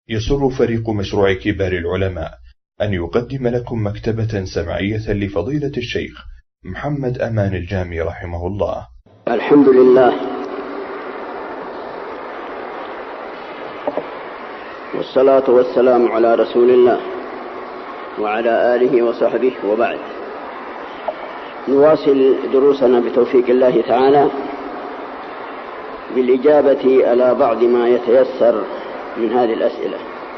يسر فريق مشروع كبار العلماء أن يقدم لكم مكتبة سمعية لفضيلة الشيخ محمد أمان الجامي رحمه الله. الحمد لله والصلاة والسلام على رسول الله وعلى آله وصحبه، وبعد. نواصل دروسنا بتوفيق الله تعالى بالإجابة على بعض ما يتيسر من هذه الأسئلة.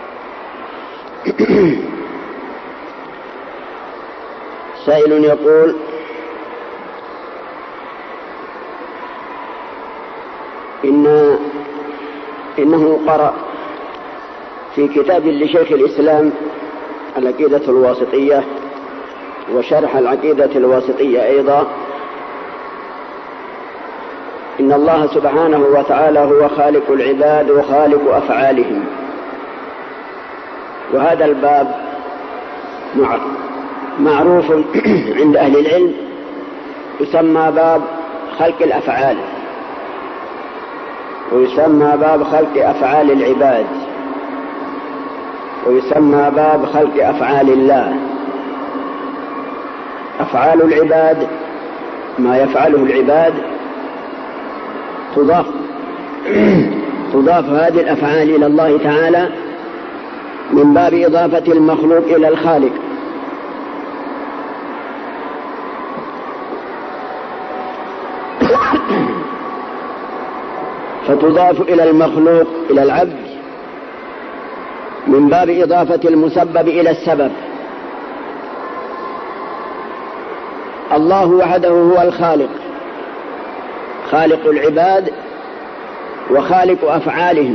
سائل يقول: إنه قرأ في كتاب لشيخ الإسلام العقيدة الواسطية وشرح العقيدة الواسطية أيضا إن الله سبحانه وتعالى هو خالق العباد وخالق أفعالهم، وهذا الباب معروف عند أهل العلم، يسمى باب خلق الأفعال، ويسمى باب خلق أفعال العباد، ويسمى باب خلق أفعال الله. أفعال العباد ما يفعله العباد تضاف هذه الأفعال إلى الله تعالى من باب إضافة المخلوق إلى الخالق. فتضاف إلى المخلوق إلى العبد من باب إضافة المسبب إلى السبب. الله وحده هو الخالق، خالق العباد وخالق أفعالهم،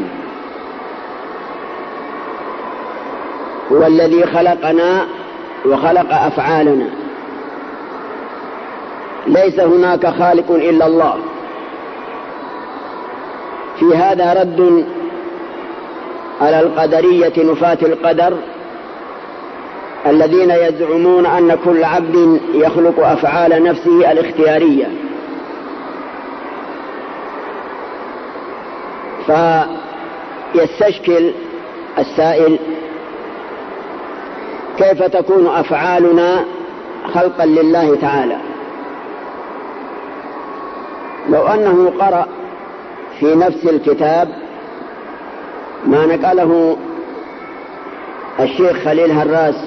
هو الذي خلقنا وخلق أفعالنا، ليس هناك خالق إلا الله. في هذا رد على القدرية نفاة القدر الذين يزعمون أن كل عبد يخلق أفعال نفسه الاختيارية. فيستشكل السائل: كيف تكون أفعالنا خلقا لله تعالى؟ لو أنه قرأ في نفس الكتاب ما نقله الشيخ خليل هراس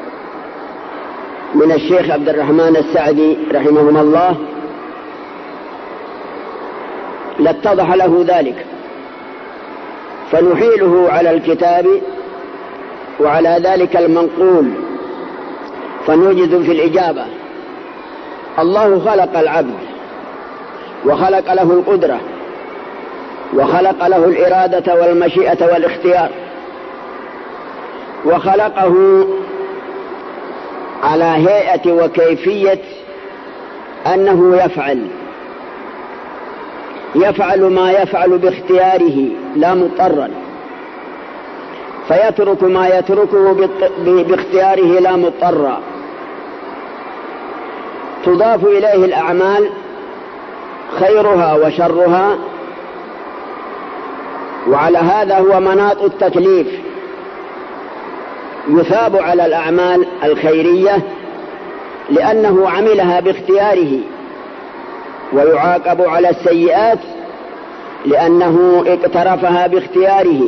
من الشيخ عبد الرحمن السعدي رحمهما الله لاتضح له ذلك، فنحيله على الكتاب وعلى ذلك المنقول فنوجد في الإجابة. الله خلق العبد وخلق له القدرة وخلق له الإرادة والمشيئة والاختيار، وخلقه على هيئة وكيفية أنه يفعل ما يفعل باختياره لا مضطرا، فيترك ما يتركه باختياره لا مضطرا. تضاف إليه الأعمال خيرها وشرها، وعلى هذا هو مناط التكليف. يثاب على الأعمال الخيرية لأنه عملها باختياره، ويعاقب على السيئات لأنه اقترفها باختياره،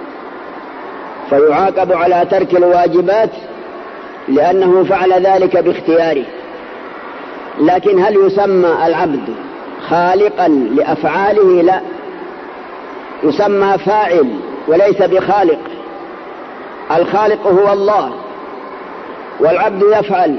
فيعاقب على ترك الواجبات لأنه فعل ذلك باختياره. لكن هل يسمى العبد خالقا لأفعاله؟ لا، يسمى فاعل وليس بخالق. الخالق هو الله، والعبد يفعل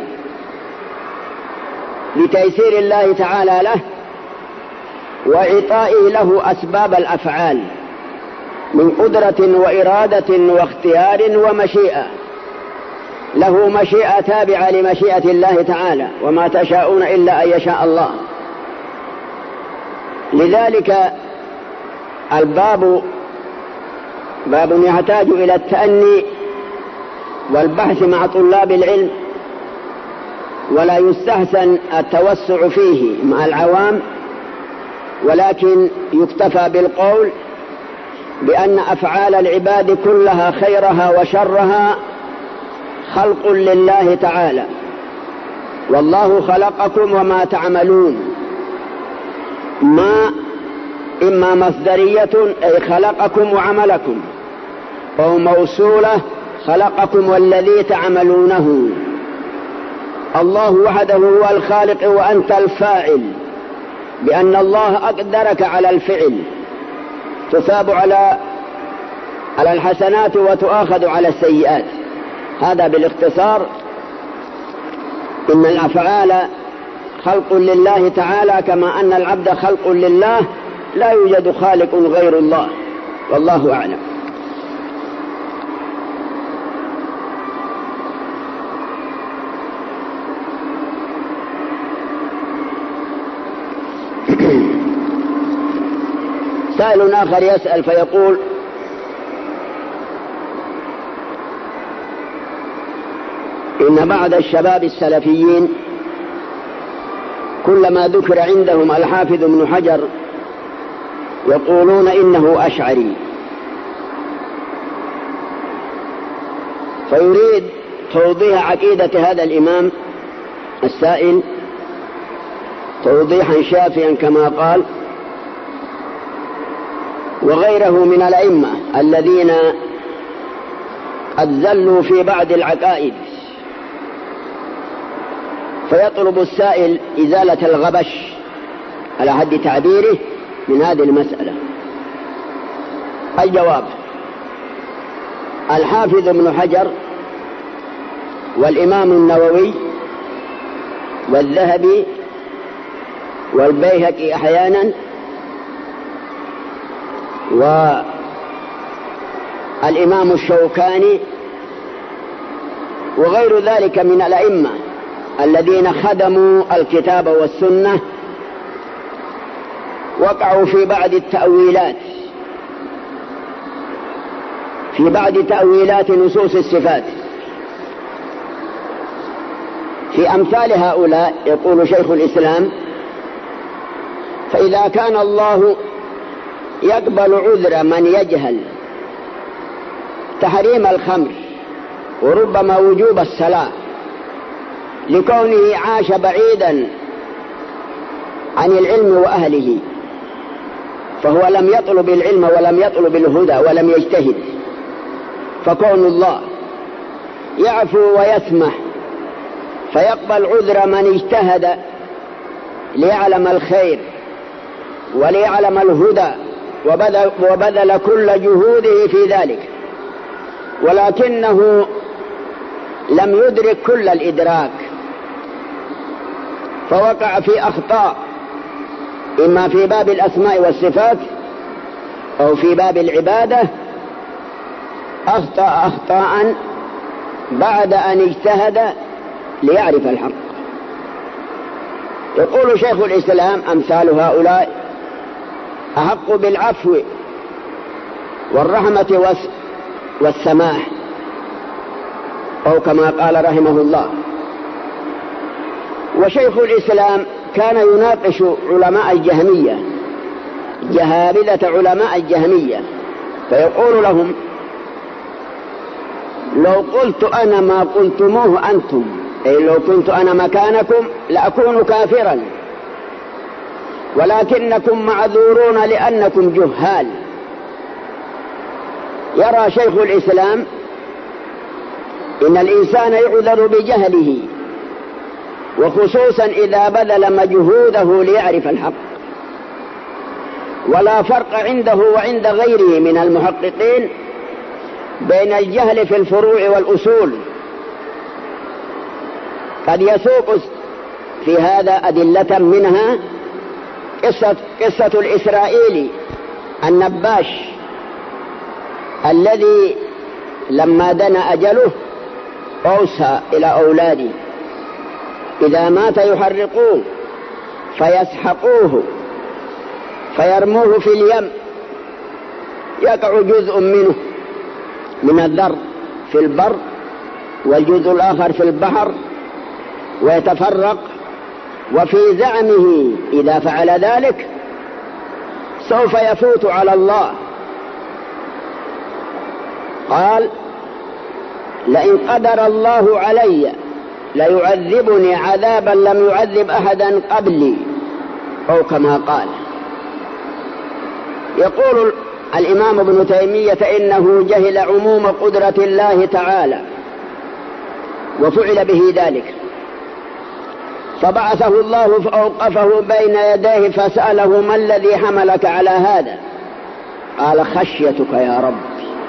لتيسير الله تعالى له وإعطائه له أسباب الأفعال من قدرة وإرادة واختيار ومشيئة. له مشيئة تابعة لمشيئة الله تعالى، وما تشاءون إلا أن يشاء الله. لذلك الباب باب يحتاج إلى التأني والبحث مع طلاب العلم، ولا يستحسن التوسع فيه مع العوام، ولكن يكتفى بالقول بأن أفعال العباد كلها خيرها وشرها خلق لله تعالى، والله خلقكم وما تعملون، ما إما مصدرية أي خلقكم وعملكم، أو موصولة خلقكم والذي تعملونه. الله وحده هو الخالق وأنت الفاعل، بأن الله أقدرك على الفعل، تصاب على الحسنات وتؤاخذ على السيئات. هذا بالاختصار. إن الأفعال خلق لله تعالى كما أن العبد خلق لله، لا يوجد خالق غير الله، والله أعلم. سائل آخر يسأل فيقول: إن بعض الشباب السلفيين كلما ذكر عندهم الحافظ ابن حجر يقولون إنه أشعري، فيريد توضيح عقيدة هذا الإمام السائل توضيحا شافيا كما قال، وغيره من الأئمة الذين قد زلوا في بعض العقائد، فيطلب السائل إزالة الغبش على حد تعبيره من هذه المسألة. الجواب: الحافظ ابن حجر والإمام النووي والذهبي والبيهقي أحيانا والإمام الشوكاني وغير ذلك من الأئمة الذين خدموا الكتاب والسنة وقعوا في بعض التأويلات، في بعض تأويلات نصوص الصفات. في أمثال هؤلاء يقول شيخ الإسلام: فإذا كان الله يقبل عذر من يجهل تحريم الخمر وربما وجوب الصلاة لكونه عاش بعيدا عن العلم وأهله، فهو لم يطلب العلم ولم يطلب الهدى ولم يجتهد، فكون الله يعفو ويسمح فيقبل عذر من اجتهد ليعلم الخير وليعلم الهدى وبذل كل جهوده في ذلك، ولكنه لم يدرك كل الإدراك فوقع في أخطاء، إما في باب الأسماء والصفات أو في باب العبادة، أخطأ أخطاء بعد أن اجتهد ليعرف الحق. يقول شيخ الإسلام: أمثال هؤلاء أحق بالعفو والرحمة والسماح، أو كما قال رحمه الله. وشيخ الإسلام كان يناقش علماء الجهمية، جهابذة علماء الجهمية، فيقول لهم: لو قلت أنا ما قلتموه أنتم، أي لو كنت أنا مكانكم لأكون كافرا، ولكنكم معذورون لأنكم جهال. يرى شيخ الإسلام إن الإنسان يعذر بجهله، وخصوصا إذا بذل مجهوده ليعرف الحق، ولا فرق عنده وعند غيره من المحققين بين الجهل في الفروع والأصول. قد يسوق في هذا أدلة، منها قصة الإسرائيلي النباش الذي لما دنا أجله أوصى إلى أولاده: إذا مات يحرقوه فيسحقوه فيرموه في اليم، يقع جزء منه من الذر في البر والجزء الآخر في البحر ويتفرق، وفي زعمه إذا فعل ذلك سوف يفوت على الله قال: لئن قدر الله علي ليعذبني عذابا لم يعذب أحدا قبلي، أو كما قال. يقول الإمام ابن تيمية: إنه جهل عموم قدرة الله تعالى وفعل به ذلك، فبعثه الله فأوقفه بين يديه فسأله: ما الذي حملك على هذا؟ قال: خشيتك يا رب،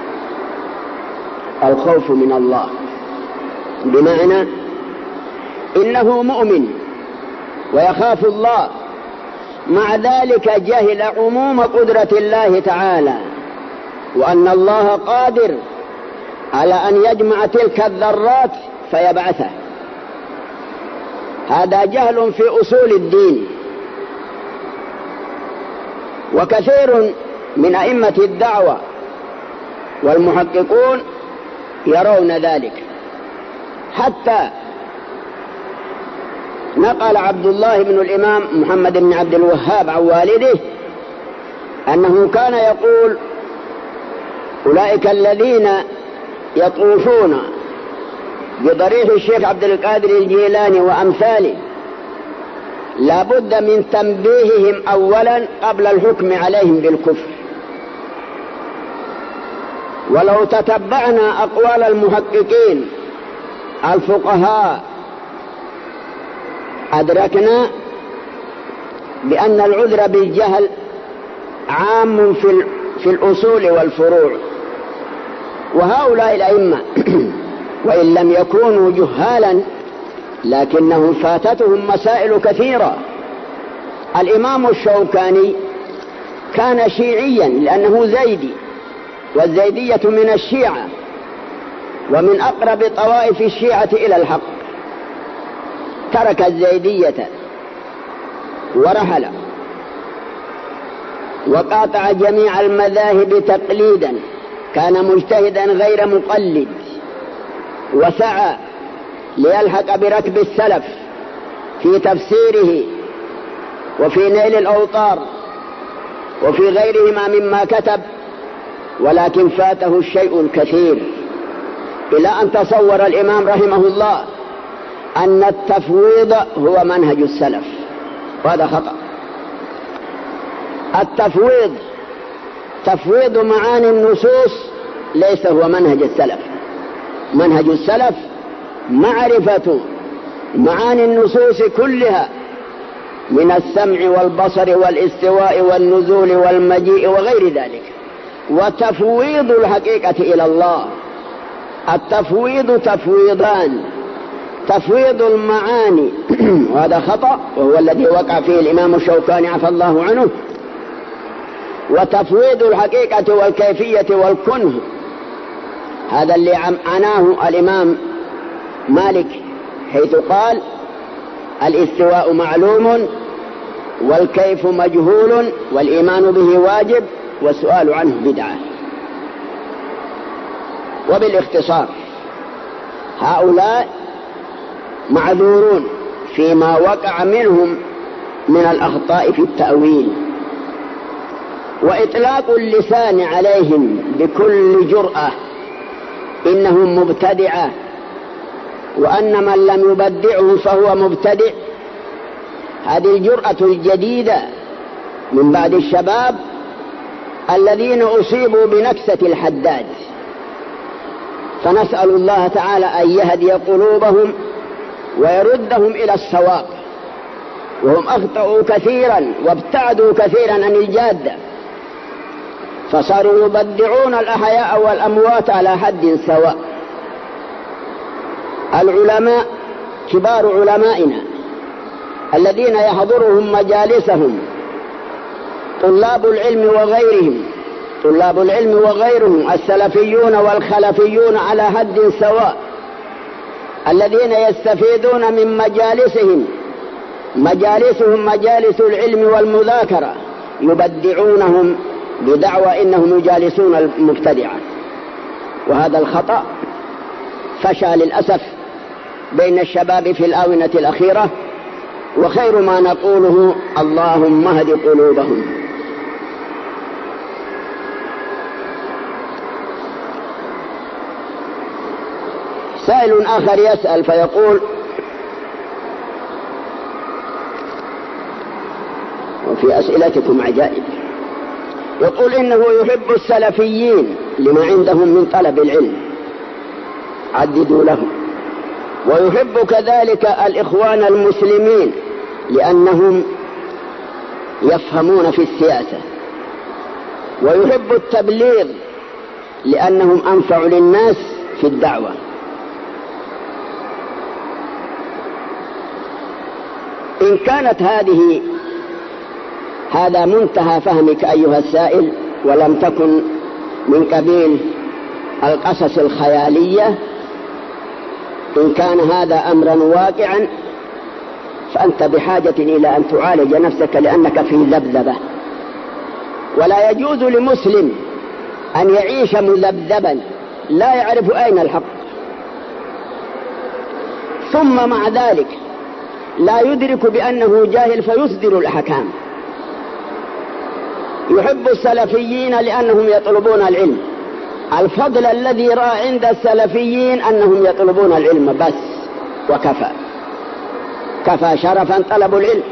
الخوف من الله. بمعنى إنه مؤمن ويخاف الله، مع ذلك جهل عموم قدرة الله تعالى، وأن الله قادر على أن يجمع تلك الذرات فيبعثه. هذا جهل في أصول الدين. وكثير من أئمة الدعوة والمحققون يرون ذلك، حتى نقل عبد الله بن الإمام محمد بن عبد الوهاب عن والده أنه كان يقول: أولئك الذين يطوفون بضريح الشيخ عبد القادر الجيلاني وأمثاله لا بد من تنبيههم أولا قبل الحكم عليهم بالكفر. ولو تتبعنا أقوال المحققين الفقهاء أدركنا بأن العذر بالجهل عام في الأصول والفروع. وهؤلاء الأئمة وإن لم يكونوا جهالا لكنهم فاتتهم مسائل كثيرة. الإمام الشوكاني كان شيعيا لأنه زيدي، والزيدية من الشيعة ومن أقرب طوائف الشيعة إلى الحق، ترك الزيدية ورحل وقاطع جميع المذاهب تقليدا، كان مجتهدا غير مقلد، وسعى ليلحق بركب السلف في تفسيره وفي نيل الأوطار وفي غيرهما مما كتب، ولكن فاته الشيء الكثير، إلى أن تصور الإمام رحمه الله أن التفويض هو منهج السلف، وهذا خطأ. التفويض تفويض معاني النصوص ليس هو منهج السلف. منهج السلف معرفة معاني النصوص كلها من السمع والبصر والاستواء والنزول والمجيء وغير ذلك، وتفويض الحقيقة إلى الله. التفويض تفويضان: تفويض المعاني وهذا خطأ وهو الذي وقع فيه الإمام الشوكاني عفى الله عنه، وتفويض الحقيقة والكيفية والكنه، هذا اللي عناه الإمام مالك حيث قال: الاستواء معلوم والكيف مجهول والإيمان به واجب والسؤال عنه بدعة. وبالاختصار هؤلاء معذورون فيما وقع منهم من الأخطاء في التأويل، وإطلاق اللسان عليهم بكل جرأة إنهم مبتدعة، وأن من لم يبدعه فهو مبتدع. هذه الجرأة الجديدة من بعد الشباب الذين أصيبوا بنكسة الحداد، فنسأل الله تعالى أن يهدي قلوبهم ويردهم إلى الصواب، وهم أخطأوا كثيرا وابتعدوا كثيرا عن الجادة، فصاروا يبدعون الأحياء والأموات على حد سواء. العلماء كبار علمائنا الذين يحضرهم مجالسهم طلاب العلم وغيرهم السلفيون والخلفيون على حد سواء، الذين يستفيدون من مجالسهم مجالس العلم والمذاكرة، يبدعونهم بدعوى إنهم يجالسون المبتدعة. وهذا الخطأ فشى للأسف بين الشباب في الآونة الأخيرة، وخير ما نقوله: اللهم اهد قلوبهم. سائل آخر يسأل فيقول: وفي أسئلتكم عجائب، يقول إنه يحب السلفيين لما عندهم من طلب العلم، عددوا لهم، ويحب كذلك الإخوان المسلمين لأنهم يفهمون في السياسة، ويحب التبليغ لأنهم أنفع للناس في الدعوة. إن كانت هذا منتهى فهمك أيها السائل، ولم تكن من قبيل القصص الخيالية، إن كان هذا أمرا واقعا فأنت بحاجة إلى أن تعالج نفسك، لأنك في ذبذبة، ولا يجوز لمسلم أن يعيش مذبذبا لا يعرف أين الحق، ثم مع ذلك لا يدرك بأنه جاهل فيصدر الأحكام. يحب السلفيين لأنهم يطلبون العلم. الفضل الذي رأى عند السلفيين أنهم يطلبون العلم بس، وكفى، كفى شرفا طلب العلم.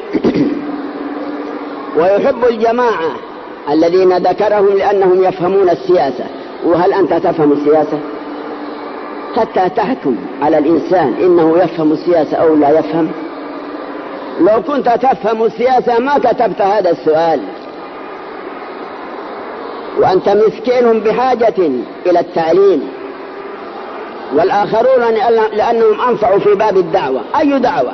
ويحب الجماعة الذين ذكرهم لأنهم يفهمون السياسة. وهل أنت تفهم السياسة؟ حتى تحكم على الإنسان إنه يفهم السياسة أو لا يفهم؟ لو كنت تفهم السياسة ما كتبت هذا السؤال، وأنت مسكين بحاجة إلى التعليم، والآخرون لأنهم أنفعوا في باب الدعوة. أي دعوة؟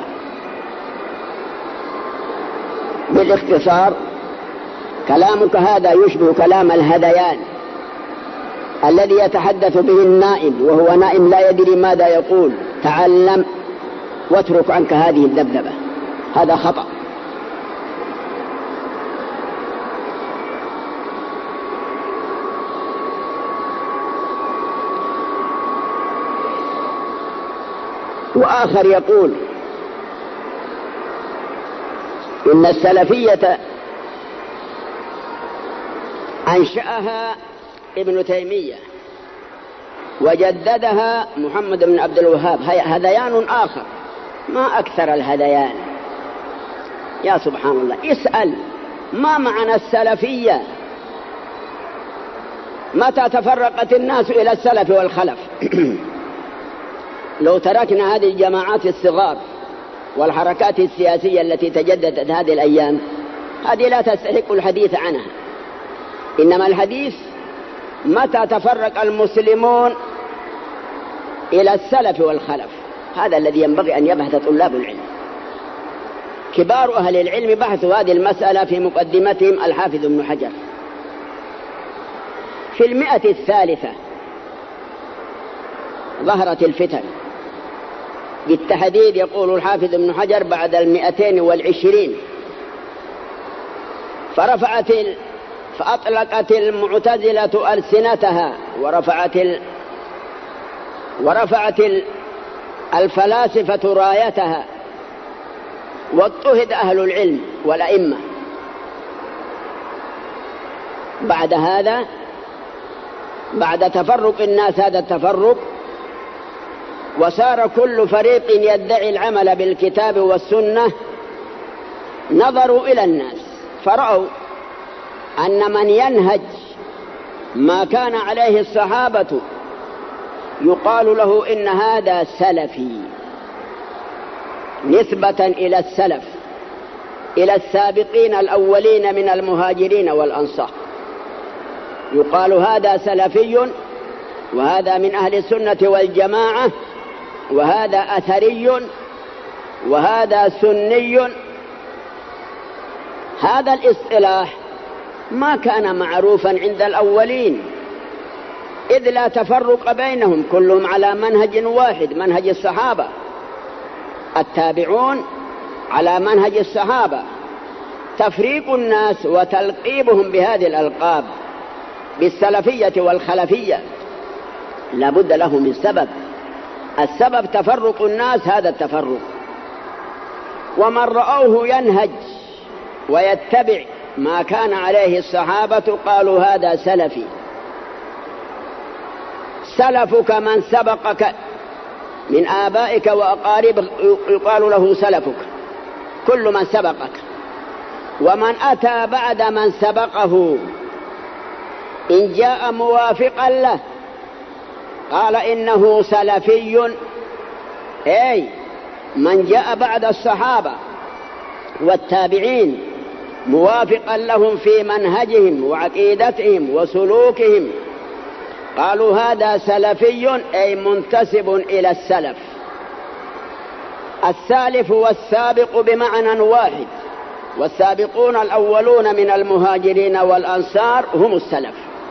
بالاختصار، كلامك هذا يشبه كلام الهذيان الذي يتحدث به النائم وهو نائم لا يدري ماذا يقول. تعلم واترك عنك هذه الذبذبة، هذا خطأ. وآخر يقول إن السلفية أنشأها ابن تيمية وجددها محمد بن عبد الوهاب. هذيان آخر، ما أكثر الهذيان. يا سبحان الله، اسأل ما معنى السلفية؟ متى تفرقت الناس إلى السلف والخلف؟ لو تركنا هذه الجماعات الصغار والحركات السياسية التي تجددت هذه الأيام، هذه لا تستحق الحديث عنها. إنما الحديث متى تفرق المسلمون إلى السلف والخلف، هذا الذي ينبغي أن يبحث طلاب العلم. كبار أهل العلم بحثوا هذه المسألة في مقدمتهم الحافظ ابن حجر. في 103 ظهرت الفتن بالتحديد، يقول الحافظ ابن حجر بعد 220، فأطلقت المعتزلة ألسنتها ورفعت الفلاسفة رايتها، واضطهد أهل العلم والأئمة. بعد هذا، بعد تفرق الناس هذا التفرق، وصار كل فريق يدعي العمل بالكتاب والسنة، نظروا إلى الناس فرأوا أن من ينهج ما كان عليه الصحابة يقال له إن هذا سلفي، نسبة إلى السلف، إلى السابقين الأولين من المهاجرين والأنصار. يقال هذا سلفي، وهذا من أهل السنة والجماعة، وهذا أثري، وهذا سني. هذا الاصطلاح ما كان معروفا عند الأولين، إذ لا تفرق بينهم، كلهم على منهج واحد، منهج الصحابة. التابعون على منهج الصحابة. تفريق الناس وتلقيبهم بهذه الألقاب بالسلفية والخلفية لا بد له من سبب. السبب تفرق الناس، هذا التفرق. ومن رأوه ينهج ويتبع ما كان عليه الصحابة قالوا هذا سلفي. سلفك من سبقك من آبائك وأقاربك يقال له سلفك، كل من سبقك. ومن أتى بعد من سبقه إن جاء موافقا له قال إنه سلفي، أي من جاء بعد الصحابة والتابعين موافقا لهم في منهجهم وعقيدتهم وسلوكهم قالوا هذا سلفي، أي منتسب إلى السلف. السالف والسابق بمعنى واحد، والسابقون الأولون من المهاجرين والأنصار هم السلف.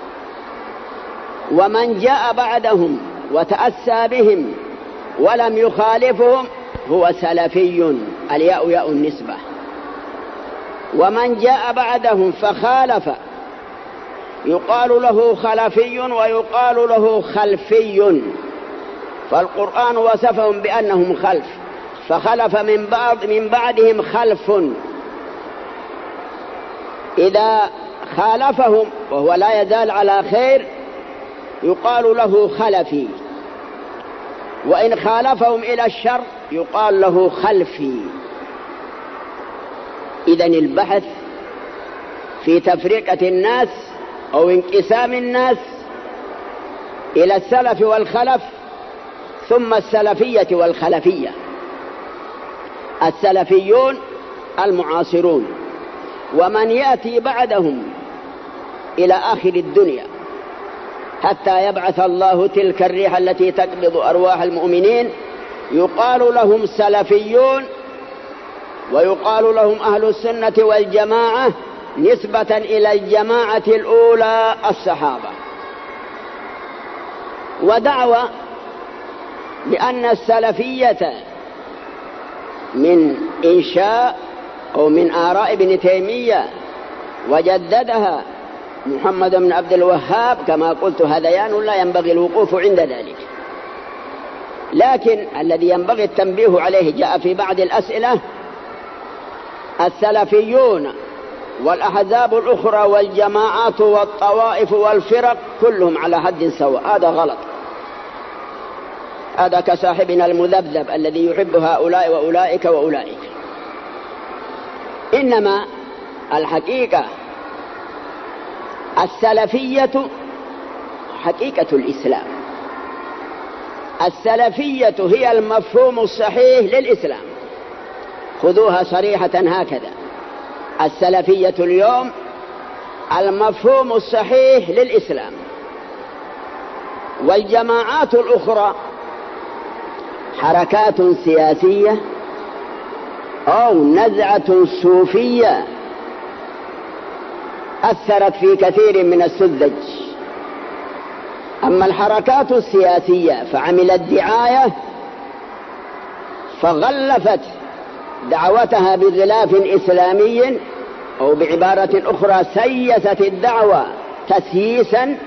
ومن جاء بعدهم وتأسى بهم ولم يخالفهم هو سلفي، الياء ياء النسبة. ومن جاء بعدهم فخالف يقال له خلفي ويقال له خلفي، فالقرآن وصفهم بأنهم خلف، فخلف من بعدهم خلف. إذا خالفهم وهو لا يزال على خير يقال له خلفي، وإن خالفهم إلى الشر يقال له خلفي. إذن البحث في تفرقة الناس أو انقسام الناس إلى السلف والخلف، ثم السلفية والخلفية. السلفيون المعاصرون، ومن يأتي بعدهم إلى آخر الدنيا حتى يبعث الله تلك الريح التي تقبض أرواح المؤمنين يقال لهم سلفيون، ويقال لهم أهل السنة والجماعة نسبة إلى الجماعة الأولى الصحابة. ودعوى بأن السلفية من إنشاء أو من آراء ابن تيمية وجددها محمد بن عبد الوهاب، كما قلت هذيان لا ينبغي الوقوف عند ذلك، لكن الذي ينبغي التنبيه عليه جاء في بعض الأسئلة: السلفيون والأحزاب الأخرى والجماعات والطوائف والفرق كلهم على حد سواء. هذا غلط، هذا كصاحبنا المذبذب الذي يحب هؤلاء وأولئك وأولئك. إنما الحقيقة السلفية حقيقة الإسلام. السلفية هي المفهوم الصحيح للإسلام، خذوها صريحة هكذا: السلفية اليوم المفهوم الصحيح للإسلام. والجماعات الأخرى حركات سياسية أو نزعة صوفية أثرت في كثير من السذج. أما الحركات السياسية فعملت دعاية فغلفت دعوتها بغلاف إسلامي، أو بعبارة أخرى سيست الدعوة تسييسا،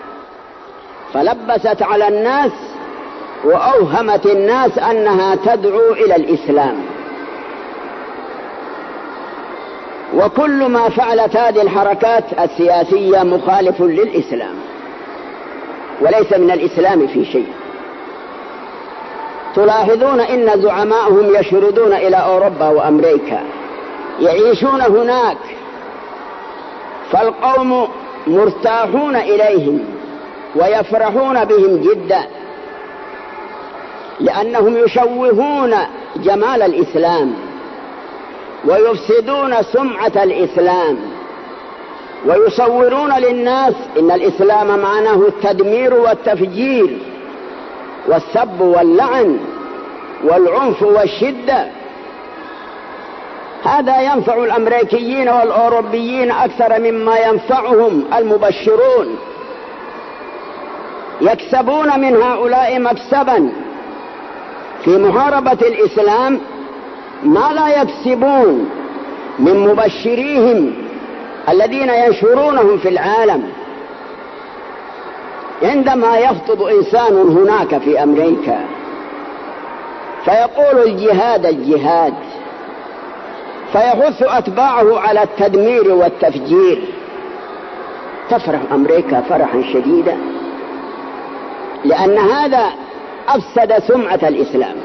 فلبست على الناس وأوهمت الناس أنها تدعو إلى الإسلام. وكل ما فعلت هذه الحركات السياسية مخالف للإسلام وليس من الإسلام في شيء. تلاحظون إن زعماءهم يشردون إلى أوروبا وأمريكا، يعيشون هناك، فالقوم مرتاحون إليهم ويفرحون بهم جدا، لأنهم يشوهون جمال الإسلام ويفسدون سمعة الإسلام، ويصورون للناس إن الإسلام معناه التدمير والتفجير والسب واللعن والعنف والشدة. هذا ينفع الأمريكيين والأوروبيين أكثر مما ينفعهم المبشرون، يكسبون من هؤلاء مكسبا في محاربة الإسلام ما لا يكسبون من مبشريهم الذين ينشرونهم في العالم. عندما يخطب إنسان هناك في أمريكا فيقول الجهاد الجهاد، فيحث أتباعه على التدمير والتفجير، تفرح أمريكا فرحا شديدا، لأن هذا أفسد سمعة الإسلام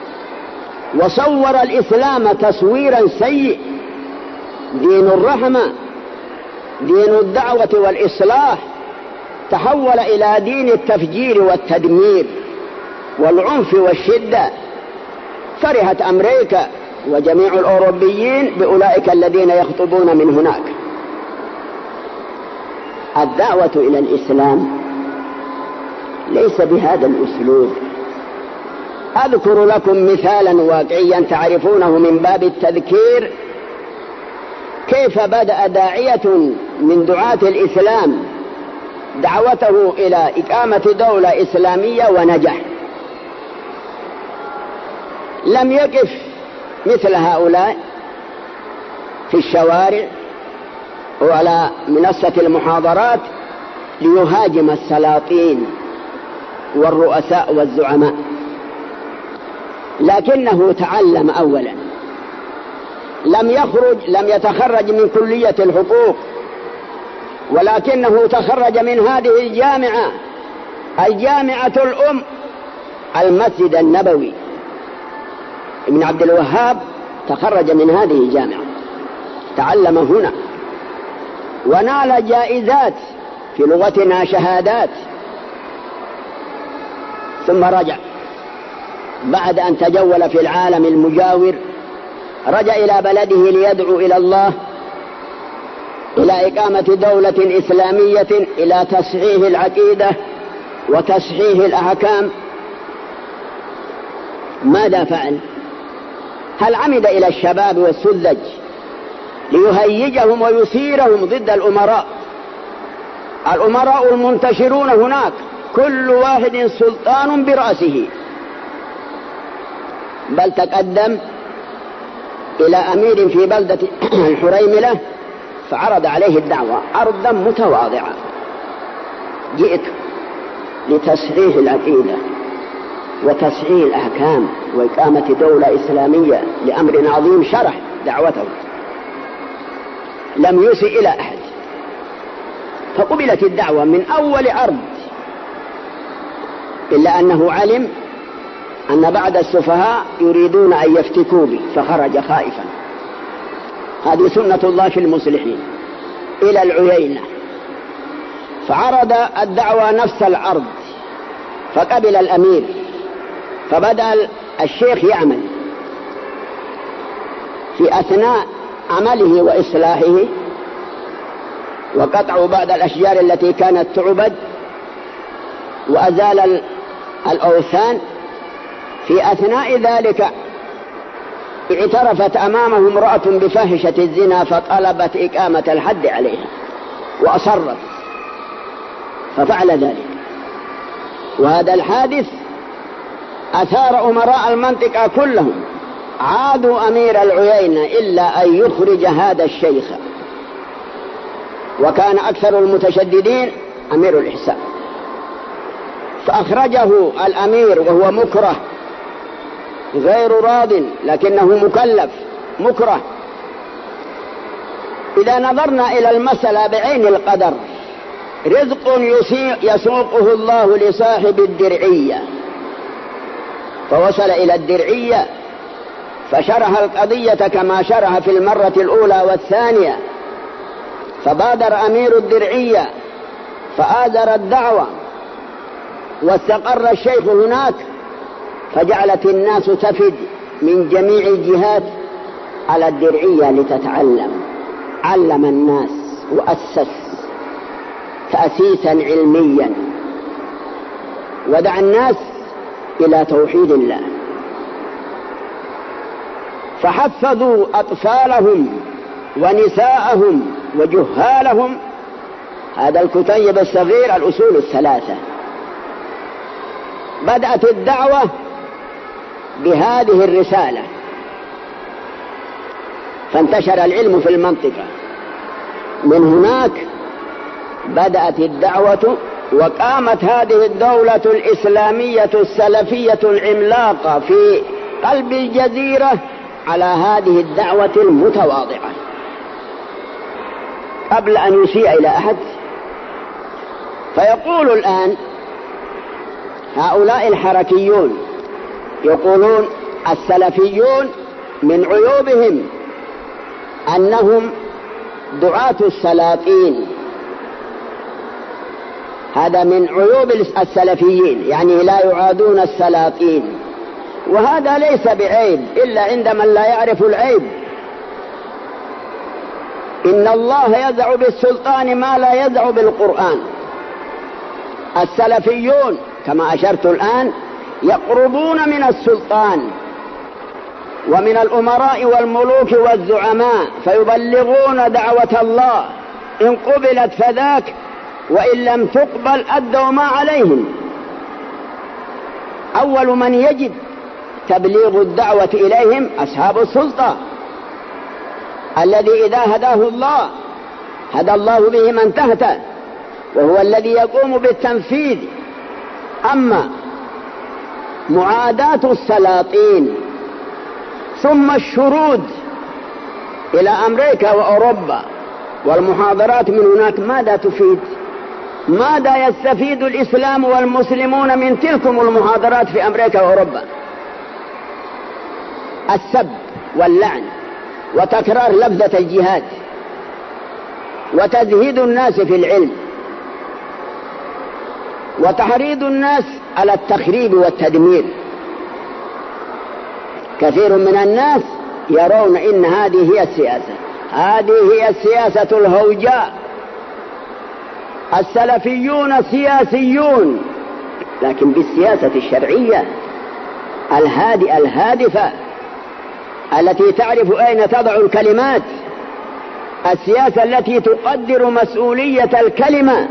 وصور الإسلام تصويرا سيء. دين الرحمة، دين الدعوة والإصلاح، تحول إلى دين التفجير والتدمير والعنف والشدة. فرحت أمريكا وجميع الأوروبيين بأولئك الذين يخطبون من هناك. الدعوة إلى الإسلام ليس بهذا الأسلوب. أذكر لكم مثالا واقعيا تعرفونه من باب التذكير، كيف بدأ داعية من دعاة الإسلام دعوته إلى إقامة دولة إسلامية ونجح. لم يقف مثل هؤلاء في الشوارع وعلى منصة المحاضرات ليهاجم السلاطين والرؤساء والزعماء، لكنه تعلم أولا. لم يتخرج من كلية الحقوق، ولكنه تخرج من هذه الجامعة الأم، المسجد النبوي. ابن عبد الوهاب تخرج من هذه الجامعة، تعلم هنا ونال جائزات، في لغتنا شهادات. ثم رجع بعد أن تجول في العالم المجاور، رجع إلى بلده ليدعو إلى الله، إلى إقامة دولة إسلامية، إلى تصحيح العقيدة وتصحيح الأحكام. ماذا فعل؟ هل عمد إلى الشباب والسذج ليهيجهم ويثيرهم ضد الأمراء المنتشرون هناك، كل واحد سلطان برأسه؟ بل تقدم إلى أمير في بلدة الحريملة فعرض عليه الدعوة عرضا متواضعا: جئت لتصحيح العقيدة وتصحيح الأحكام وإقامة دولة إسلامية لأمر عظيم. شرح دعوته، لم يسئ إلى أحد، فقبلت الدعوة من أول عرض، إلا أنه علم أن بعض السفهاء يريدون أن يفتكوا به، فخرج خائفا. هذه سنة الله في المصلحين. إلى العيينة فعرض الدعوة نفس العرض، فقبل الأمير، فبدأ الشيخ يعمل. في أثناء عمله وإصلاحه وقطع بعض الأشجار التي كانت تعبد وأزال الأوثان، في أثناء ذلك اعترفت أمامه امرأة بفاحشة الزنا، فطلبت إقامة الحد عليها وأصرت، ففعل ذلك. وهذا الحادث أثار أمراء المنطقة كلهم، عادوا أمير العيينة إلا أن يخرج هذا الشيخ. وكان أكثر المتشددين أمير الإحسان، فأخرجه الأمير وهو مكره غير راض، لكنه مكلف مكره. إذا نظرنا إلى المسألة بعين القدر، رزق يسوقه الله لصاحب الدرعية، فوصل إلى الدرعية فشرح القضية كما شرح في المرة الأولى والثانية، فبادر أمير الدرعية فآزر الدعوة، واستقر الشيخ هناك، فجعلت الناس تفد من جميع الجهات على الدرعية لتتعلم. علم الناس وأسس تأسيسا علميا، ودعا الناس إلى توحيد الله، فحفظوا أطفالهم ونساءهم وجهالهم هذا الكتيب الصغير الأصول الثلاثة. بدأت الدعوة بهذه الرسالة، فانتشر العلم في المنطقة. من هناك بدأت الدعوة، وقامت هذه الدولة الإسلامية السلفية العملاقة في قلب الجزيرة على هذه الدعوة المتواضعة. قبل أن يسيء إلى أحد، فيقول الآن هؤلاء الحركيون يقولون السلفيون من عيوبهم أنهم دعاة السلاطين. هذا من عيوب السلفيين، يعني لا يعادون السلاطين، وهذا ليس بعيب إلا عند من لا يعرف العيب. إن الله يدع بالسلطان ما لا يدع بالقرآن. السلفيون كما أشرت الآن يقربون من السلطان ومن الأمراء والملوك والزعماء فيبلغون دعوة الله، إن قبلت فذاك، وإن لم تقبل أدوا ما عليهم. أول من يجب تبليغ الدعوة إليهم أصحاب السلطة، الذي إذا هداه الله هدى الله به من تهته، وهو الذي يقوم بالتنفيذ. أما معاداة السلاطين ثم الشرود إلى أمريكا وأوروبا والمحاضرات من هناك، ماذا تفيد؟ ماذا يستفيد الإسلام والمسلمون من تلكم المحاضرات في أمريكا وأوروبا؟ السب واللعن وتكرار لفظة الجهاد وتزهيد الناس في العلم وتحريض الناس على التخريب والتدمير. كثير من الناس يرون إن هذه هي السياسة، هذه هي السياسة الهوجاء. السلفيون سياسيون، لكن بالسياسة الشرعية الهادئة الهادفة التي تعرف أين تضع الكلمات، السياسة التي تقدر مسؤولية الكلمة،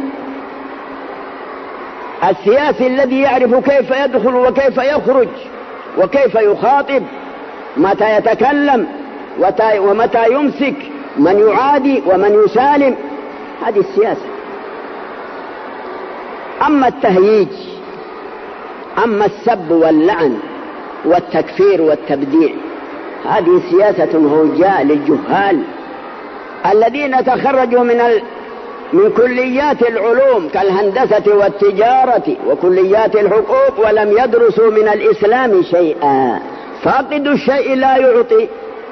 السياسي الذي يعرف كيف يدخل وكيف يخرج وكيف يخاطب، متى يتكلم ومتى يمسك، من يعادي ومن يسالم. هذه السياسة. أما التهييج، أما السب واللعن والتكفير والتبديع، هذه سياسة هوجاء للجهال الذين تخرجوا من كليات العلوم كالهندسة والتجارة وكليات الحقوق ولم يدرسوا من الإسلام شيئا. فاقد الشيء لا يعطي.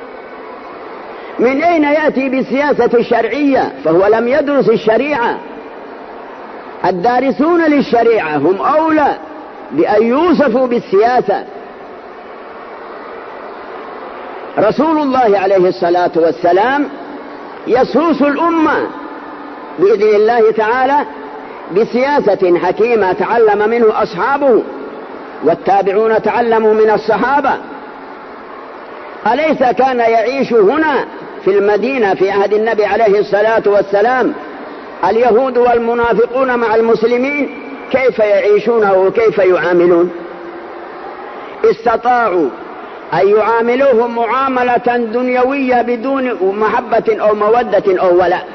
من أين يأتي بالسياسة الشرعية؟ فهو لم يدرس الشريعة. الدارسون للشريعة هم أولى بأن يوصفوا بالسياسة. رسول الله عليه الصلاة والسلام يسوس الأمة بإذن الله تعالى بسياسة حكيمة تعلم منه أصحابه والتابعون تعلموا من الصحابة. أليس كان يعيش هنا في المدينة في عهد النبي عليه الصلاة والسلام اليهود والمنافقون مع المسلمين؟ كيف يعيشون وكيف يعاملون؟ استطاعوا أن يعاملوهم معاملة دنيوية بدون محبة أو مودة أو ولاء.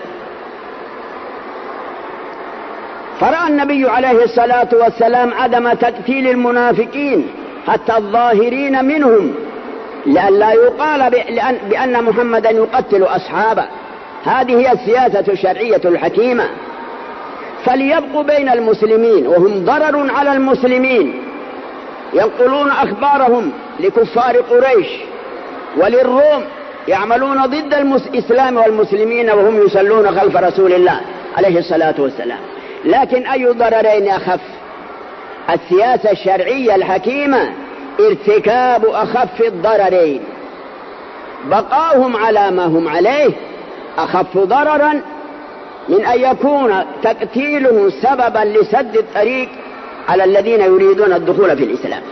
فرأى النبي عليه الصلاة والسلام عدم تقتيل المنافقين حتى الظاهرين منهم، لئلا يقال بأن محمدا يقتل أصحابه. هذه هي السياسة الشرعية الحكيمة. فليبقوا بين المسلمين وهم ضرر على المسلمين، ينقلون أخبارهم لكفار قريش وللروم، يعملون ضد الإسلام والمسلمين وهم يصلون خلف رسول الله عليه الصلاة والسلام. لكن أي ضررين أخف؟ السياسة الشرعية الحكيمة ارتكاب أخف الضررين. بقاهم على ما هم عليه أخف ضررا من أن يكون تقتيله سببا لسد الطريق على الذين يريدون الدخول في الإسلام.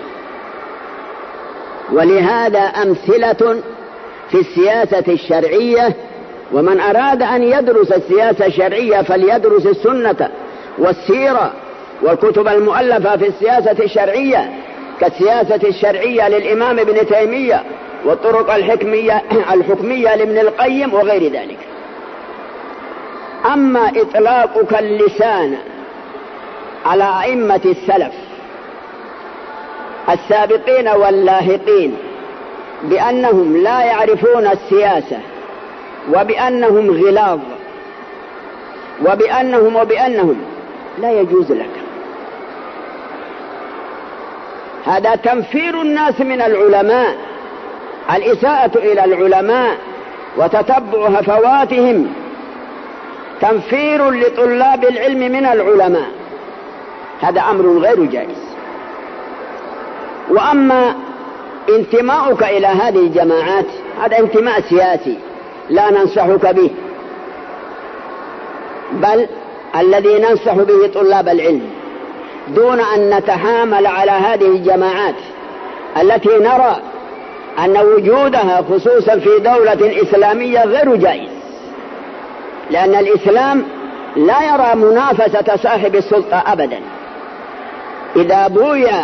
ولهذا أمثلة في السياسة الشرعية، ومن أراد أن يدرس السياسة الشرعية فليدرس السنة والسيرة والكتب المؤلفة في السياسة الشرعية، كالسياسة الشرعية للإمام ابن تيمية والطرق الحكمية لابن القيم وغير ذلك. أما إطلاقك اللسان على أئمة السلف السابقين واللاحقين بأنهم لا يعرفون السياسة وبأنهم غلاظ وبأنهم لا يجوز لك. هذا تنفير الناس من العلماء، الإساءة إلى العلماء وتتبع هفواتهم، تنفير لطلاب العلم من العلماء، هذا أمر غير جائز. وأما انتماؤك إلى هذه الجماعات هذا انتماء سياسي لا ننصحك به، بل الذي ننصح به طلاب العلم دون أن نتحامل على هذه الجماعات التي نرى أن وجودها خصوصا في دولة إسلامية غير جائز، لأن الإسلام لا يرى منافسة صاحب السلطة أبدا. إذا بويا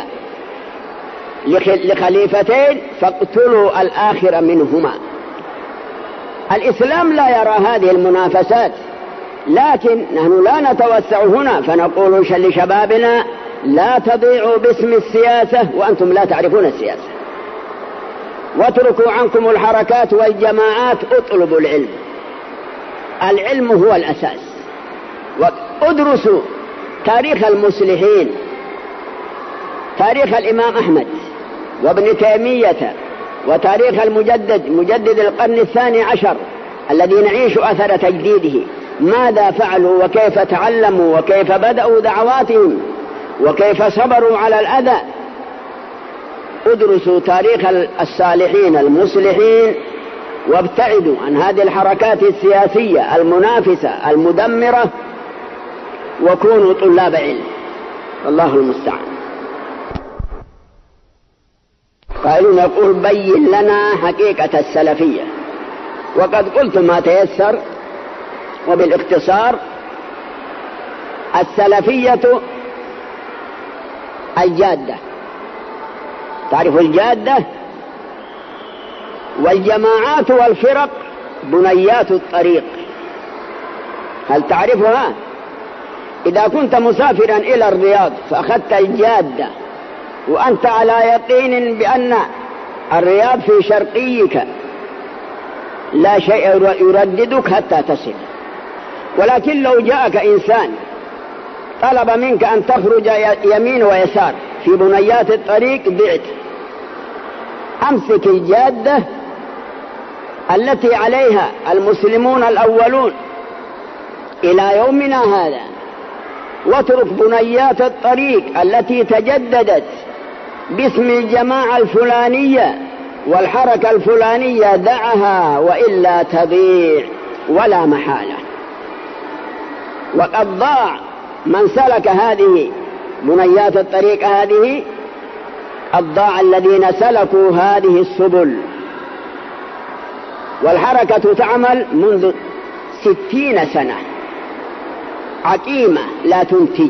لخليفتين فاقتلوا الآخر منهما. الإسلام لا يرى هذه المنافسات، لكن نحن لا نتوسع هنا فنقول لشبابنا لا تضيعوا باسم السياسة وأنتم لا تعرفون السياسة، واتركوا عنكم الحركات والجماعات، اطلبوا العلم، العلم هو الأساس. وادرسوا تاريخ المصلحين، تاريخ الإمام أحمد وابن تيمية، وتاريخ مجدد القرن 12 الذي نعيش أثر تجديده، ماذا فعلوا وكيف تعلموا وكيف بدأوا دعواتهم وكيف صبروا على الأذى. ادرسوا تاريخ الصالحين المصلحين وابتعدوا عن هذه الحركات السياسية المنافسة المدمرة، وكونوا طلاب علم، الله المستعان. قالوا نقول بين لنا حقيقة السلفية، وقد قلت ما تيسر وبالاختصار. السلفية الجادة، تعرف الجادة، والجماعات والفرق بنيات الطريق، هل تعرفها؟ إذا كنت مسافرا إلى الرياض فأخذت الجادة وأنت على يقين بأن الرياض في شرقيك لا شيء يرددك حتى تصل، ولكن لو جاءك إنسان طلب منك أن تخرج يمين ويسار في بنيات الطريق ضعت، أمسك الجادة التي عليها المسلمون الأولون إلى يومنا هذا، واترك بنيات الطريق التي تجددت باسم الجماعة الفلانية والحركة الفلانية، دعها وإلا تضيع ولا محالة. وقد ضاع من سلك هذه بنيات الطريق هذه، قد ضاع الذين سلكوا هذه السبل. والحركة تعمل منذ 60 سنة عقيمة لا تنتج.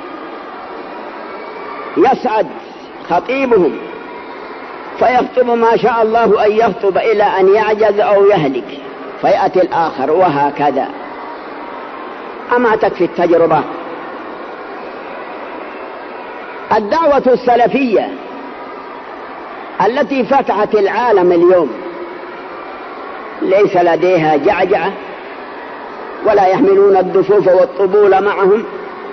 يسعد خطيبهم فيخطب ما شاء الله أن يخطب إلى أن يعجز أو يهلك، فيأتي الآخر، وهكذا. أما تكفي التجربة. الدعوة السلفية التي فتحت العالم اليوم ليس لديها جعجعة ولا يحملون الدفوف والطبول معهم.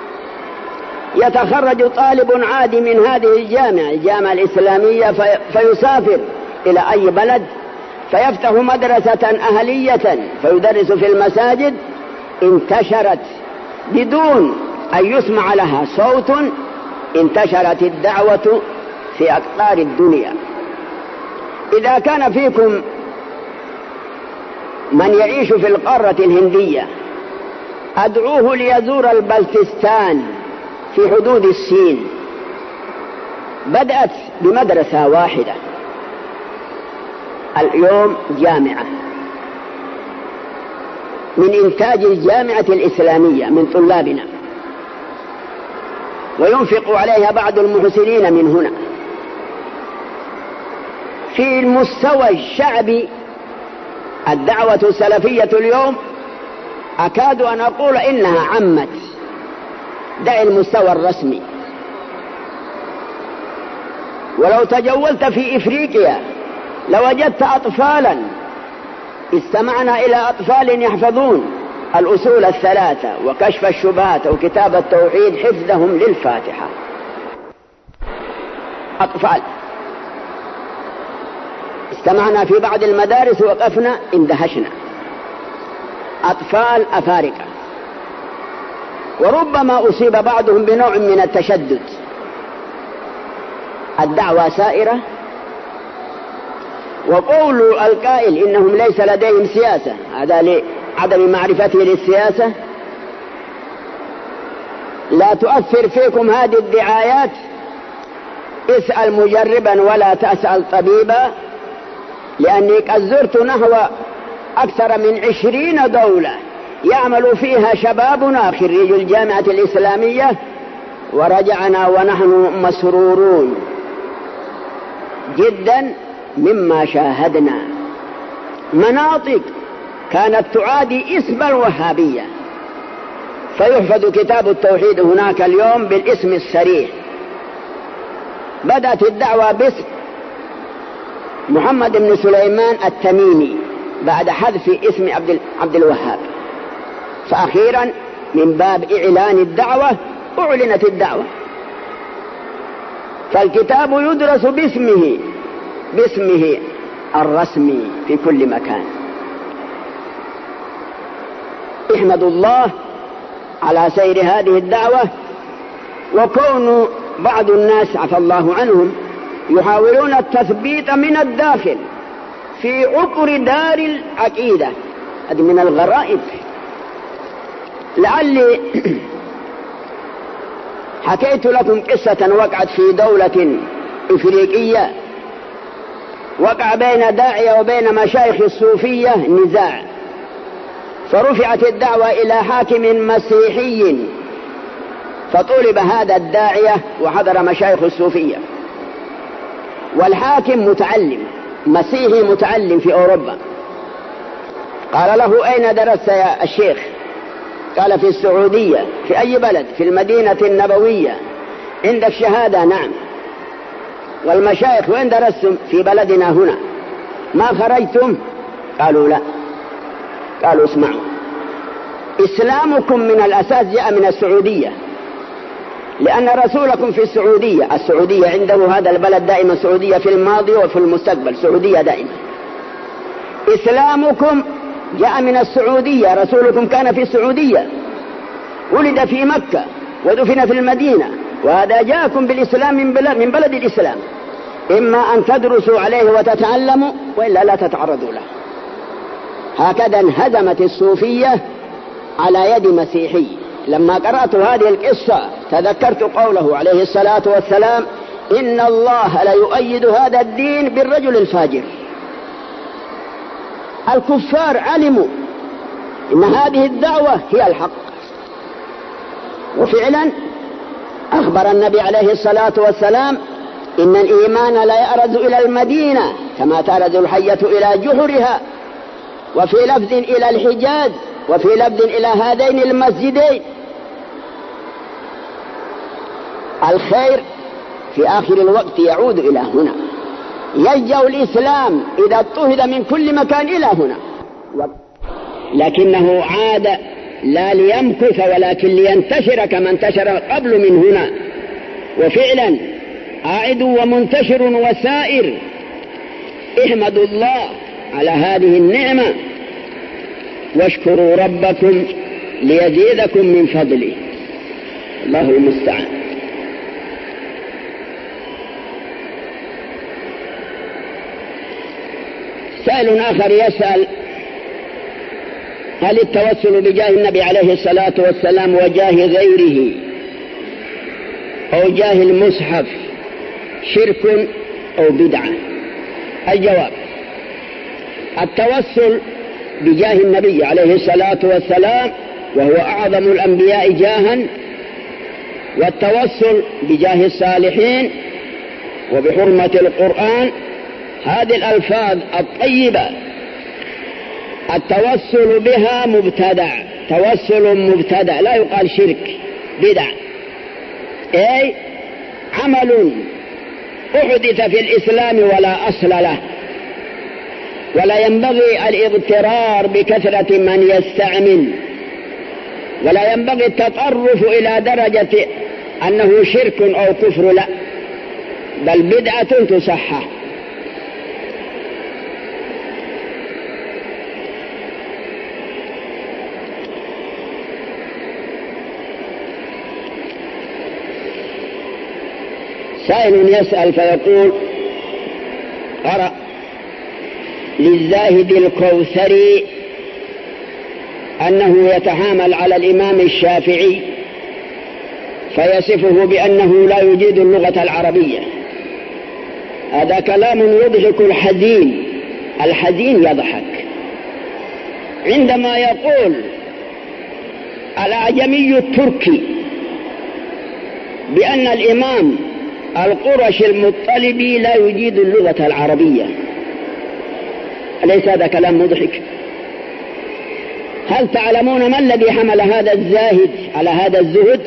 يتخرج طالب عادي من هذه الجامعة الإسلامية فيسافر إلى أي بلد فيفتح مدرسة أهلية فيدرس في المساجد، انتشرت بدون أن يسمع لها صوت، انتشرت الدعوة في أقطار الدنيا. إذا كان فيكم من يعيش في القارة الهندية أدعوه ليزور البلتستان في حدود الصين، بدأت بمدرسة واحدة، اليوم جامعة من إنتاج الجامعة الإسلامية من طلابنا، وينفق عليها بعض المحسنين من هنا. في المستوى الشعبي الدعوة السلفية اليوم أكاد أن أقول إنها عمت، دع المستوى الرسمي. ولو تجولت في إفريقيا لوجدت أطفالا، استمعنا إلى أطفال يحفظون الأصول الثلاثة وكشف الشبهات وكتاب التوحيد حفظهم للفاتحة. أطفال. استمعنا في بعض المدارس وقفنا اندهشنا، أطفال أفارقة، وربما أصيب بعضهم بنوع من التشدد. الدعوة سائرة، وقول القائل إنهم ليس لديهم سياسة هذا لعدم معرفته للسياسة. لا تؤثر فيكم هذه الدعايات، اسأل مجربا ولا تسأل طبيبا، لأني قد زرت نحو أكثر من 20 دولة يعمل فيها شبابنا خريج الجامعة الإسلامية، ورجعنا ونحن مسرورون جدا مما شاهدنا. مناطق كانت تعادي اسم الوهابية، فيحفظ كتاب التوحيد هناك اليوم بالاسم الصريح. بدأت الدعوة باسم محمد بن سليمان التميمي بعد حذف اسم عبد الوهاب، فأخيرا من باب إعلان الدعوة أعلنت الدعوة، فالكتاب يدرس باسمه الرسمي في كل مكان. احمدوا الله على سير هذه الدعوة، وكون بعض الناس عفى الله عنهم يحاولون التثبيت من الداخل في عقر دار العقيدة، هذه من الغرائب. لعلي حكيت لكم قصة وقعت في دولة إفريقية، وقع بين داعية وبين مشايخ الصوفية نزاع، فرفعت الدعوة إلى حاكم مسيحي، فطلب هذا الداعية وحضر مشايخ الصوفية، والحاكم متعلم مسيحي متعلم في أوروبا. قال له: أين درست يا الشيخ؟ قال: في السعودية. في أي بلد؟ في المدينة النبوية. عندك شهادة؟ نعم. والمشايخ وين درستم؟ في بلدنا هنا. ما خرجتم؟ قالوا لا. قالوا: اسمعوا، إسلامكم من الأساس جاء من السعودية، لأن رسولكم في السعودية عنده هذا البلد دائما سعودية في الماضي وفي المستقبل، سعودية دائما. إسلامكم جاء من السعودية، رسولكم كان في السعودية، ولد في مكة ودفن في المدينة، وهذا جاءكم بالإسلام من بلد الإسلام. إما أن تدرسوا عليه وتتعلموا، وإلا لا تتعرضوا له. هكذا انهزمت الصوفية على يد مسيحي. لما قرأت هذه القصة تذكرت قوله عليه الصلاة والسلام: إن الله لا يؤيد هذا الدين بالرجل الفاجر. الكفار علموا إن هذه الدعوة هي الحق، وفعلا أخبر النبي عليه الصلاة والسلام: إن الإيمان لا يأرز إلى المدينة كما تأرز الحية إلى جحرها، وفي لفظ إلى الحجاز، وفي لفظ إلى هذين المسجدين. الخير في آخر الوقت يعود إلى هنا، يلجأ الإسلام إذا اضطهد من كل مكان إلى هنا، لكنه عاد لا ليمكث ولكن لينتشر كما انتشر قبل من هنا. وفعلا عائد ومنتشر وسائر. احمدوا الله على هذه النعمة واشكروا ربكم ليزيدكم من فضله، الله المستعان. سائل آخر يسأل: هل التوسل بجاه النبي عليه الصلاة والسلام وجاه غيره أو جاه المصحف شرك أو بدعة؟ الجواب: التوسل بجاه النبي عليه الصلاة والسلام وهو أعظم الأنبياء جاها، والتوسل بجاه الصالحين وبحرمة القرآن، هذه الألفاظ الطيبة التوسل بها مبتدع، توسل مبتدع، لا يقال شرك، بدع، أي عمل أحدث في الإسلام ولا أصل له. ولا ينبغي الاغترار بكثرة من يستعمل، ولا ينبغي التطرف إلى درجة أنه شرك أو كفر، لا، بل بدعة تصحح. سائل يسأل فيقول: قرأ للزاهد الكوثري أنه يتحامل على الإمام الشافعي فيصفه بأنه لا يجيد اللغة العربية. هذا كلام يضحك الحزين، الحزين يضحك عندما يقول الأعجمي التركي بأن الإمام القرشي المطلبي لا يجيد اللغة العربية. أليس هذا كلام مضحك؟ هل تعلمون ما الذي حمل هذا الزاهد على هذا الزهد؟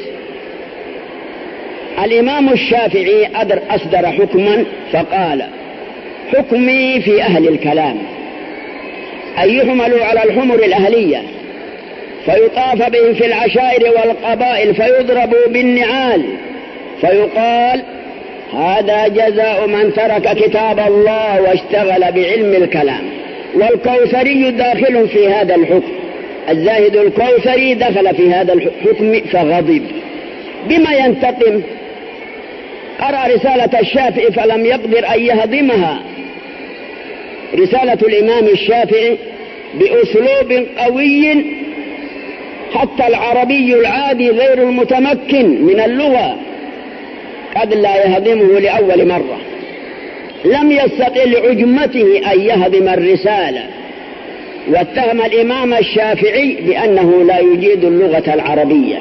الإمام الشافعي أصدر حكما فقال: حكمي في أهل الكلام أن يحملوا على الحمر الأهلية فيطاف بهم في العشائر والقبائل فيضربوا بالنعال فيقال: هذا جزاء من ترك كتاب الله واشتغل بعلم الكلام. والكوثري داخل في هذا الحكم، الزاهد الكوثري دخل في هذا الحكم فغضب. بما ينتقم؟ قرأ رسالة الشافعي فلم يقدر أن يهضمها، رسالة الإمام الشافعي بأسلوب قوي حتى العربي العادي غير المتمكن من اللغة قد لا يهضمه لأول مرة. لم يستطع لعجمته أن يهضم الرسالة، واتهم الإمام الشافعي بأنه لا يجيد اللغة العربية.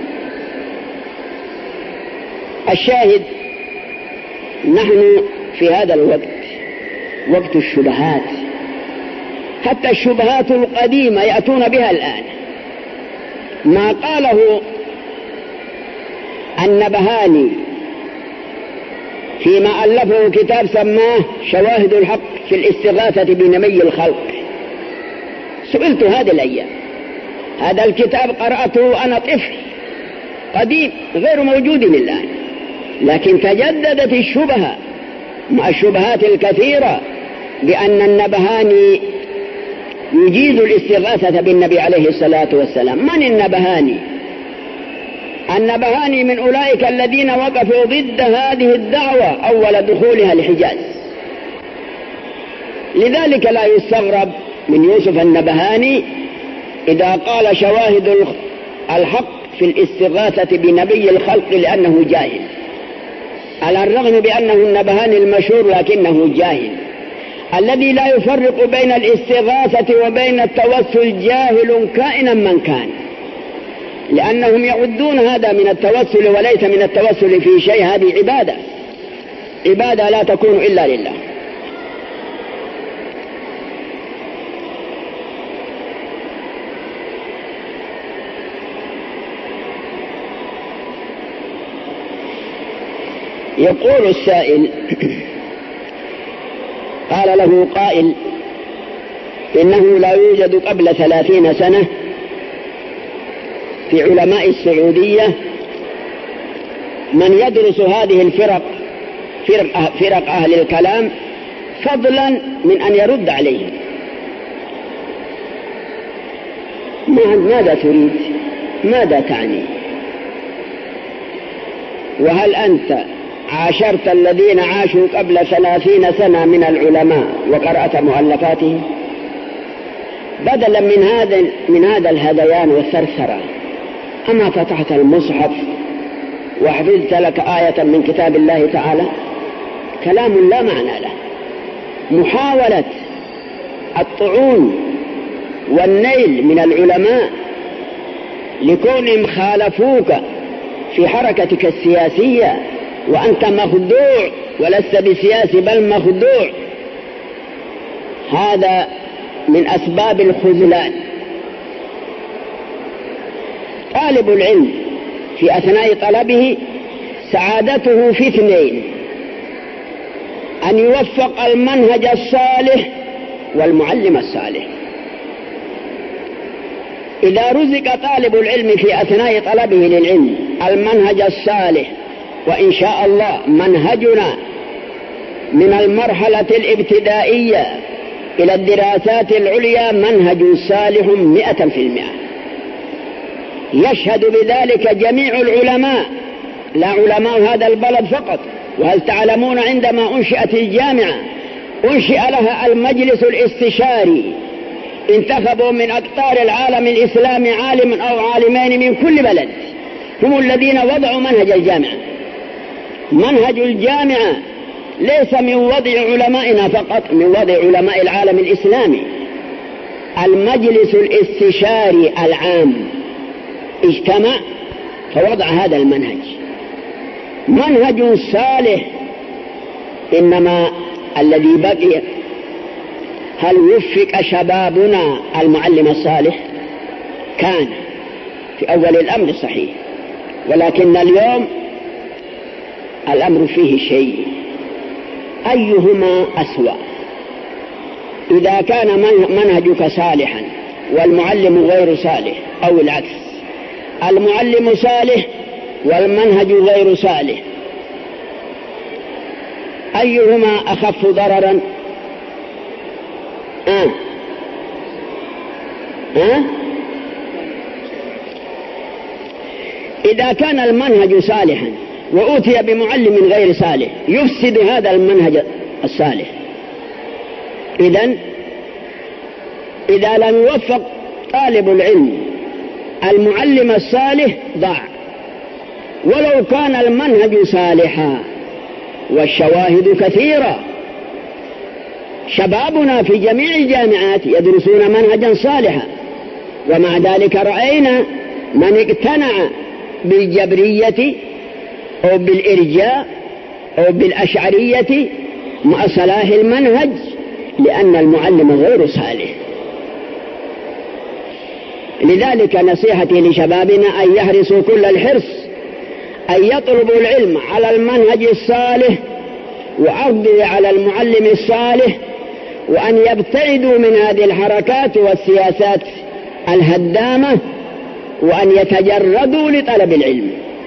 الشاهد: نحن في هذا الوقت وقت الشبهات، حتى الشبهات القديمة يأتون بها الآن. ما قاله النبهاني فيما ألفه كتاب سماه شواهد الحق في الاستغاثة بنبي الخلق. سئلت هذه الأيام، هذا الكتاب قرأته أنا طفل قديم غير موجود الآن، لكن تجددت الشبهة مع الشبهات الكثيرة بأن النبهاني يجيد الاستغاثة بالنبي عليه الصلاة والسلام. من النبهاني؟ النبهاني من أولئك الذين وقفوا ضد هذه الدعوة أول دخولها الحجاز. لذلك لا يستغرب من يوسف النبهاني إذا قال شواهد الحق في الاستغاثة بنبي الخلق لأنه جاهل، على الرغم بأنه النبهاني المشهور لكنه جاهل. الذي لا يفرق بين الاستغاثة وبين التوسل جاهل كائنا من كان، لأنهم يعدون هذا من التوسل وليس من التوسل في شيء. هذه عبادة، عبادة لا تكون إلا لله. يقول السائل: قال له قائل إنه لا يوجد قبل 30 سنة في علماء السعودية من يدرس هذه الفرق، فرق أهل الكلام، فضلا من أن يرد عليهم. ماذا تريد؟ ماذا تعني؟ وهل أنت عاشرت الذين عاشوا قبل 30 سنة من العلماء وقرأت مؤلفاتهم؟ بدلا من هذا الهذيان والثرثرة، أما فتحت المصحف وحفظت لك آية من كتاب الله تعالى؟ كلام لا معنى له. محاولة الطعون والنيل من العلماء لكونهم خالفوك في حركتك السياسية وأنت مخدوع ولست بسياسي بل مخدوع، هذا من أسباب الخذلان. طالب العلم في أثناء طلبه سعادته في اثنين: أن يوفق المنهج الصالح والمعلم الصالح. إذا رزق طالب العلم في أثناء طلبه للعلم المنهج الصالح، وإن شاء الله منهجنا من المرحلة الابتدائية إلى الدراسات العليا منهج صالح 100%. يشهد بذلك جميع العلماء، لا علماء هذا البلد فقط. وهل تعلمون عندما أنشئت الجامعة أنشئ لها المجلس الاستشاري، انتخبوا من أقطار العالم الإسلامي عالم أو عالمين من كل بلد، هم الذين وضعوا منهج الجامعة. منهج الجامعة ليس من وضع علمائنا فقط، من وضع علماء العالم الإسلامي. المجلس الاستشاري العام اجتمع فوضع هذا المنهج، منهج صالح. إنما الذي بقي، هل وفق شبابنا المعلم الصالح؟ كان في أول الأمر صحيح، ولكن اليوم الأمر فيه شيء. أيهما أسوأ؟ إذا كان منهجك صالحا والمعلم غير صالح، أو العكس، المعلم صالح والمنهج غير صالح، أيهما أخف ضررا؟ إذا كان المنهج صالحا وأوتي بمعلم غير صالح يفسد هذا المنهج الصالح. إذا لم يوفق طالب العلم المعلم الصالح ضاع، ولو كان المنهج صالحا. والشواهد كثيرة، شبابنا في جميع الجامعات يدرسون منهجا صالحا، ومع ذلك رأينا من اقتنع بالجبرية أو بالإرجاء أو بالأشعرية مع صلاح المنهج، لأن المعلم غير صالح. لذلك نصيحتي لشبابنا أن يحرصوا كل الحرص أن يطلبوا العلم على المنهج الصالح وعرضه على المعلم الصالح، وأن يبتعدوا من هذه الحركات والسياسات الهدامة، وأن يتجردوا لطلب العلم.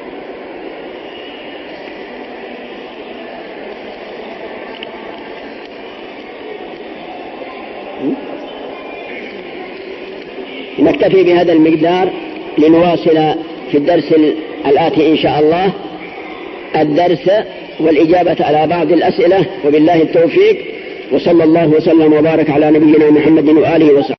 نكتفي بهذا المقدار لنواصل في الدرس الآتي إن شاء الله الدرس والإجابة على بعض الأسئلة، وبالله التوفيق، وصلى الله وسلم وبارك على نبينا محمد وآله وصحبه.